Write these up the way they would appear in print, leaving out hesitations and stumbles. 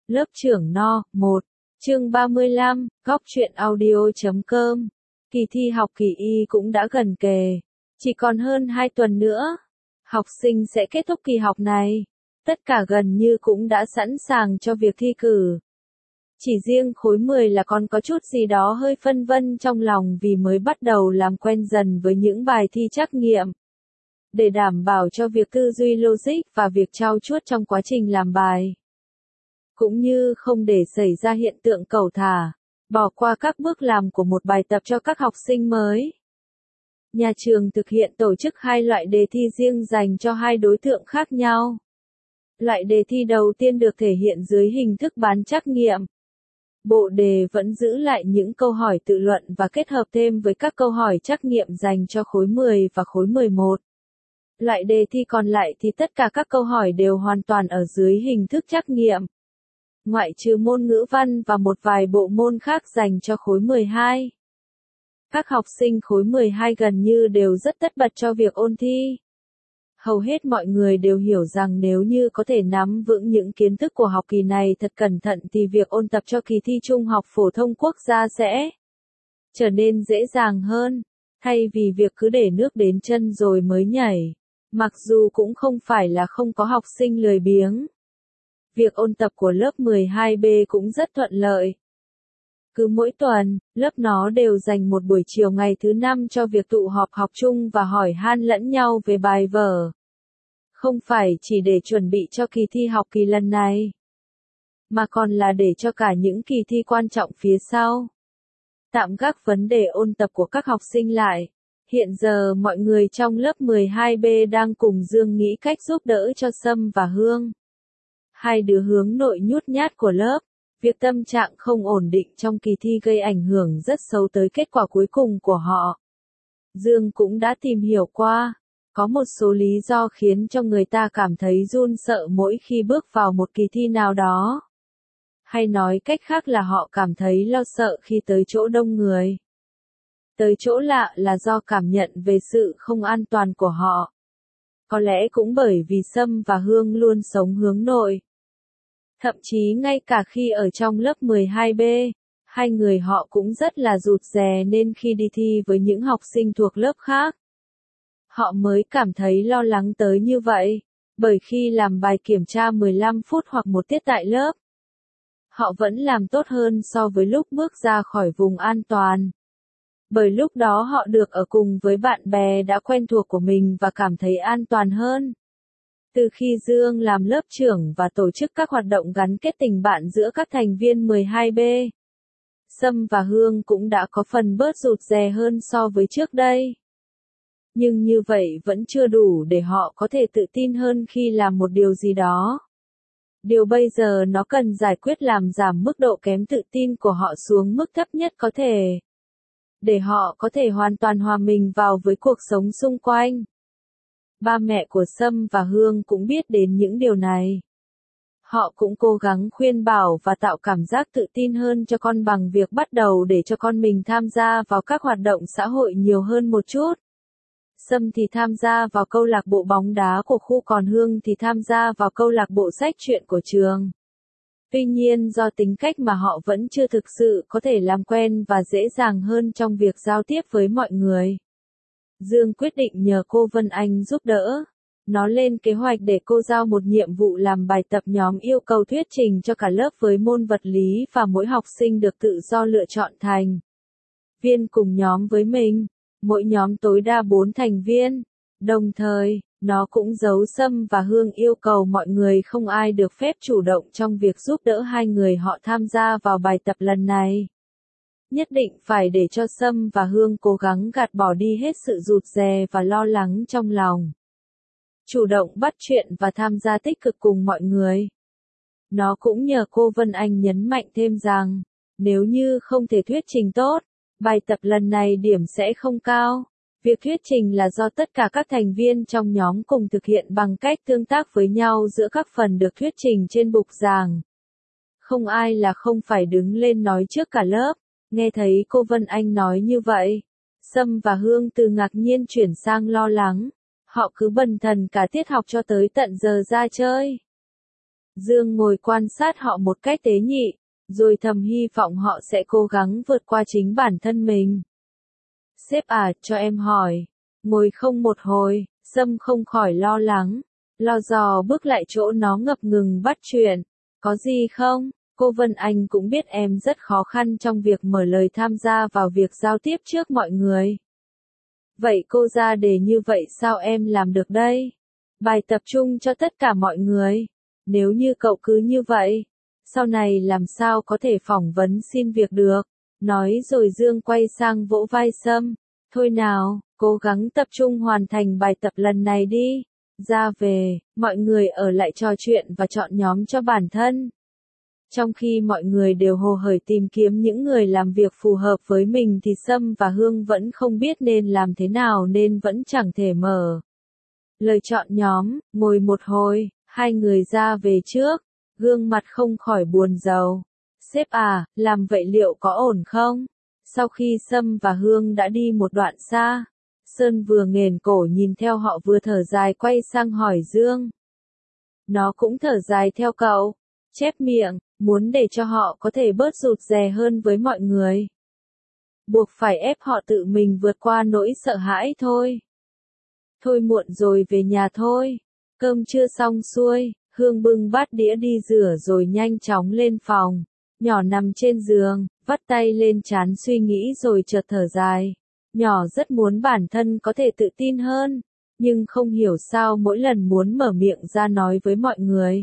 Lớp trưởng No. 1, chương 35, góc truyện audio.com. Kỳ thi học kỳ Y cũng đã gần kề. Chỉ còn hơn 2 tuần nữa. Học sinh sẽ kết thúc kỳ học này. Tất cả gần như cũng đã sẵn sàng cho việc thi cử. Chỉ riêng khối 10 là còn có chút gì đó hơi phân vân trong lòng vì mới bắt đầu làm quen dần với những bài thi trắc nghiệm. Để đảm bảo cho việc tư duy logic và việc trau chuốt trong quá trình làm bài. Cũng như không để xảy ra hiện tượng cẩu thả, bỏ qua các bước làm của một bài tập cho các học sinh mới. Nhà trường thực hiện tổ chức 2 loại đề thi riêng dành cho 2 đối tượng khác nhau. Loại đề thi đầu tiên được thể hiện dưới hình thức bán trắc nghiệm. Bộ đề vẫn giữ lại những câu hỏi tự luận và kết hợp thêm với các câu hỏi trắc nghiệm dành cho khối 10 và khối 11. Loại đề thi còn lại thì tất cả các câu hỏi đều hoàn toàn ở dưới hình thức trắc nghiệm. Ngoại trừ môn ngữ văn và một vài bộ môn khác dành cho khối 12. Các học sinh khối 12 gần như đều rất tất bật cho việc ôn thi. Hầu hết mọi người đều hiểu rằng nếu như có thể nắm vững những kiến thức của học kỳ này thật cẩn thận thì việc ôn tập cho kỳ thi Trung học phổ thông quốc gia sẽ trở nên dễ dàng hơn, thay vì việc cứ để nước đến chân rồi mới nhảy. Mặc dù cũng không phải là không có học sinh lười biếng. Việc ôn tập của lớp 12B cũng rất thuận lợi. Cứ mỗi tuần, lớp nó đều dành một buổi chiều ngày thứ 5 cho việc tụ họp học chung và hỏi han lẫn nhau về bài vở. Không phải chỉ để chuẩn bị cho kỳ thi học kỳ lần này, mà còn là để cho cả những kỳ thi quan trọng phía sau. Tạm gác vấn đề ôn tập của các học sinh lại. Hiện giờ mọi người trong lớp 12B đang cùng Dương nghĩ cách giúp đỡ cho Sâm và Hương. 2 đứa hướng nội nhút nhát của lớp. Việc tâm trạng không ổn định trong kỳ thi gây ảnh hưởng rất xấu tới kết quả cuối cùng của họ. Dương cũng đã tìm hiểu qua. Có một số lý do khiến cho người ta cảm thấy run sợ mỗi khi bước vào một kỳ thi nào đó. Hay nói cách khác là họ cảm thấy lo sợ khi tới chỗ đông người. Tới chỗ lạ là do cảm nhận về sự không an toàn của họ. Có lẽ cũng bởi vì Sâm và Hương luôn sống hướng nội. Thậm chí ngay cả khi ở trong lớp 12B, 2 người họ cũng rất là rụt rè nên khi đi thi với những học sinh thuộc lớp khác. Họ mới cảm thấy lo lắng tới như vậy, bởi khi làm bài kiểm tra 15 phút hoặc một tiết tại lớp, họ vẫn làm tốt hơn so với lúc bước ra khỏi vùng an toàn. Bởi lúc đó họ được ở cùng với bạn bè đã quen thuộc của mình và cảm thấy an toàn hơn. Từ khi Dương làm lớp trưởng và tổ chức các hoạt động gắn kết tình bạn giữa các thành viên 12B, Sâm và Hương cũng đã có phần bớt rụt rè hơn so với trước đây. Nhưng như vậy vẫn chưa đủ để họ có thể tự tin hơn khi làm một điều gì đó. Điều bây giờ nó cần giải quyết làm giảm mức độ kém tự tin của họ xuống mức thấp nhất có thể, để họ có thể hoàn toàn hòa mình vào với cuộc sống xung quanh. Ba mẹ của Sâm và Hương cũng biết đến những điều này. Họ cũng cố gắng khuyên bảo và tạo cảm giác tự tin hơn cho con bằng việc bắt đầu để cho con mình tham gia vào các hoạt động xã hội nhiều hơn một chút. Sâm thì tham gia vào câu lạc bộ bóng đá của khu, còn Hương thì tham gia vào câu lạc bộ sách truyện của trường. Tuy nhiên do tính cách mà họ vẫn chưa thực sự có thể làm quen và dễ dàng hơn trong việc giao tiếp với mọi người. Dương quyết định nhờ cô Vân Anh giúp đỡ. Nó lên kế hoạch để cô giao một nhiệm vụ làm bài tập nhóm yêu cầu thuyết trình cho cả lớp với môn vật lý và mỗi học sinh được tự do lựa chọn thành viên cùng nhóm với mình, mỗi nhóm tối đa 4 thành viên. Đồng thời, nó cũng giấu Sâm và Hương yêu cầu mọi người không ai được phép chủ động trong việc giúp đỡ 2 người họ tham gia vào bài tập lần này. Nhất định phải để cho Sâm và Hương cố gắng gạt bỏ đi hết sự rụt rè và lo lắng trong lòng. Chủ động bắt chuyện và tham gia tích cực cùng mọi người. Nó cũng nhờ cô Vân Anh nhấn mạnh thêm rằng, nếu như không thể thuyết trình tốt, bài tập lần này điểm sẽ không cao. Việc thuyết trình là do tất cả các thành viên trong nhóm cùng thực hiện bằng cách tương tác với nhau giữa các phần được thuyết trình trên bục giảng. Không ai là không phải đứng lên nói trước cả lớp. Nghe thấy cô Vân Anh nói như vậy, Sâm và Hương từ ngạc nhiên chuyển sang lo lắng. Họ cứ bần thần cả tiết học cho tới tận giờ ra chơi. Dương ngồi quan sát họ một cách tế nhị, rồi thầm hy vọng họ sẽ cố gắng vượt qua chính bản thân mình. Sếp à, cho em hỏi. Ngồi không một hồi, Sâm không khỏi lo lắng, lo dò bước lại chỗ nó ngập ngừng bắt chuyện. Có gì không? Cô Vân Anh cũng biết em rất khó khăn trong việc mở lời tham gia vào việc giao tiếp trước mọi người. Vậy cô ra đề như vậy sao em làm được đây? Bài tập trung cho tất cả mọi người. Nếu như cậu cứ như vậy, sau này làm sao có thể phỏng vấn xin việc được? Nói rồi Dương quay sang vỗ vai Sâm. Thôi nào, cố gắng tập trung hoàn thành bài tập lần này đi. Ra về, mọi người ở lại trò chuyện và chọn nhóm cho bản thân. Trong khi mọi người đều hồ hởi tìm kiếm những người làm việc phù hợp với mình thì Sâm và Hương vẫn không biết nên làm thế nào nên vẫn chẳng thể mở lời chọn nhóm. Ngồi một hồi, hai người ra về trước, gương mặt không khỏi buồn rầu. Sếp à, làm vậy liệu có ổn không? Sau khi Sâm và Hương đã đi một đoạn xa, Sơn vừa nghển cổ nhìn theo họ vừa thở dài quay sang hỏi Dương. Nó cũng thở dài theo cậu, chép miệng, muốn để cho họ có thể bớt rụt rè hơn với mọi người. Buộc phải ép họ tự mình vượt qua nỗi sợ hãi thôi. Thôi muộn rồi về nhà thôi. Cơm chưa xong xuôi, Hương bưng bát đĩa đi rửa rồi nhanh chóng lên phòng. Nhỏ nằm trên giường, vắt tay lên trán suy nghĩ rồi chợt thở dài. Nhỏ rất muốn bản thân có thể tự tin hơn, nhưng không hiểu sao mỗi lần muốn mở miệng ra nói với mọi người,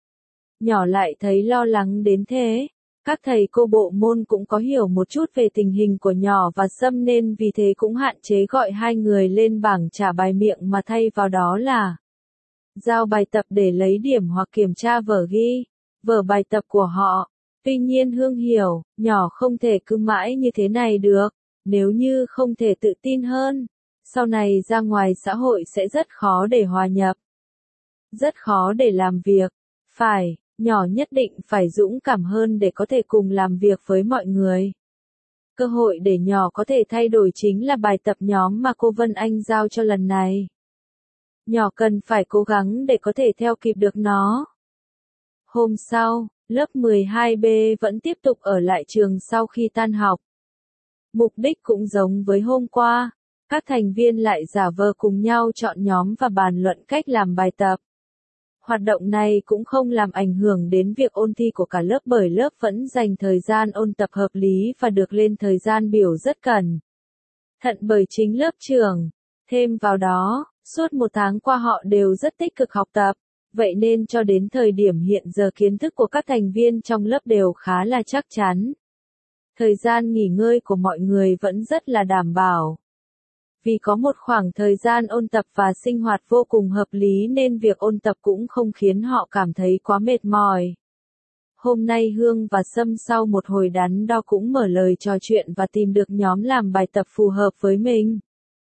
nhỏ lại thấy lo lắng đến thế. Các thầy cô bộ môn cũng có hiểu một chút về tình hình của nhỏ và Sâm nên vì thế cũng hạn chế gọi hai người lên bảng trả bài miệng mà thay vào đó là giao bài tập để lấy điểm hoặc kiểm tra vở ghi, vở bài tập của họ. Tuy nhiên Hương hiểu, nhỏ không thể cứ mãi như thế này được, nếu như không thể tự tin hơn, sau này ra ngoài xã hội sẽ rất khó để hòa nhập, rất khó để làm việc. Phải, nhỏ nhất định phải dũng cảm hơn để có thể cùng làm việc với mọi người. Cơ hội để nhỏ có thể thay đổi chính là bài tập nhóm mà cô Vân Anh giao cho lần này. Nhỏ cần phải cố gắng để có thể theo kịp được nó. Hôm sau, lớp 12B vẫn tiếp tục ở lại trường sau khi tan học. Mục đích cũng giống với hôm qua, các thành viên lại giả vờ cùng nhau chọn nhóm và bàn luận cách làm bài tập. Hoạt động này cũng không làm ảnh hưởng đến việc ôn thi của cả lớp bởi lớp vẫn dành thời gian ôn tập hợp lý và được lên thời gian biểu rất cẩn thận bởi chính lớp trưởng. Thêm vào đó, suốt một tháng qua họ đều rất tích cực học tập, vậy nên cho đến thời điểm hiện giờ kiến thức của các thành viên trong lớp đều khá là chắc chắn. Thời gian nghỉ ngơi của mọi người vẫn rất là đảm bảo. Vì có một khoảng thời gian ôn tập và sinh hoạt vô cùng hợp lý nên việc ôn tập cũng không khiến họ cảm thấy quá mệt mỏi. Hôm nay Hương và Sâm sau một hồi đắn đo cũng mở lời trò chuyện và tìm được nhóm làm bài tập phù hợp với mình.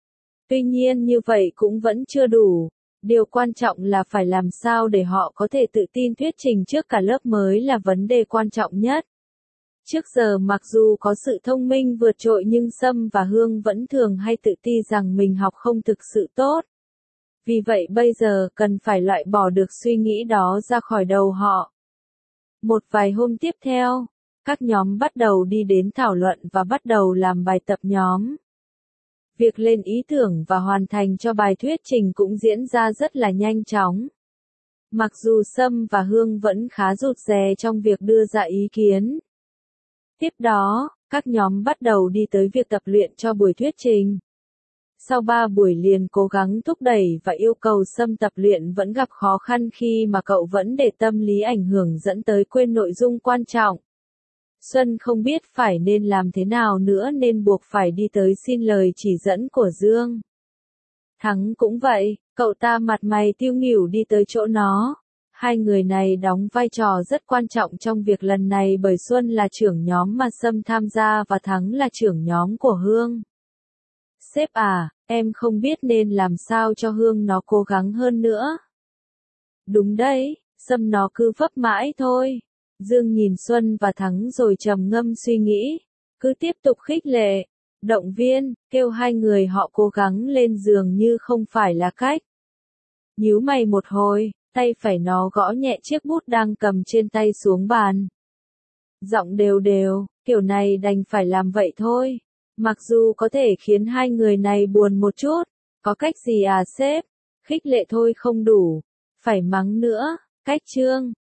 Tuy nhiên như vậy cũng vẫn chưa đủ. Điều quan trọng là phải làm sao để họ có thể tự tin thuyết trình trước cả lớp mới là vấn đề quan trọng nhất. Trước giờ mặc dù có sự thông minh vượt trội nhưng Sâm và Hương vẫn thường hay tự ti rằng mình học không thực sự tốt. Vì vậy bây giờ cần phải loại bỏ được suy nghĩ đó ra khỏi đầu họ. Một vài hôm tiếp theo, các nhóm bắt đầu đi đến thảo luận và bắt đầu làm bài tập nhóm. Việc lên ý tưởng và hoàn thành cho bài thuyết trình cũng diễn ra rất là nhanh chóng. Mặc dù Sâm và Hương vẫn khá rụt rè trong việc đưa ra ý kiến. Tiếp đó, các nhóm bắt đầu đi tới việc tập luyện cho buổi thuyết trình. Sau 3 buổi liền cố gắng thúc đẩy và yêu cầu Sâm tập luyện vẫn gặp khó khăn khi mà cậu vẫn để tâm lý ảnh hưởng dẫn tới quên nội dung quan trọng. Xuân không biết phải nên làm thế nào nữa nên buộc phải đi tới xin lời chỉ dẫn của Dương. Thắng cũng vậy, cậu ta mặt mày tiêu nghỉu đi tới chỗ nó. Hai người này đóng vai trò rất quan trọng trong việc lần này bởi Xuân là trưởng nhóm mà Sâm tham gia và Thắng là trưởng nhóm của Hương. Sếp à, em không biết nên làm sao cho Hương nó cố gắng hơn nữa. Đúng đấy, Sâm nó cứ vấp mãi thôi. Dương nhìn Xuân và Thắng rồi trầm ngâm suy nghĩ. Cứ tiếp tục khích lệ, động viên, kêu hai người họ cố gắng lên dường như không phải là cách. Nhíu mày một hồi, tay phải nó gõ nhẹ chiếc bút đang cầm trên tay xuống bàn. Giọng đều đều, kiểu này đành phải làm vậy thôi. Mặc dù có thể khiến hai người này buồn một chút. Có cách gì à sếp? Khích lệ thôi không đủ. Phải mắng nữa. Cách chương.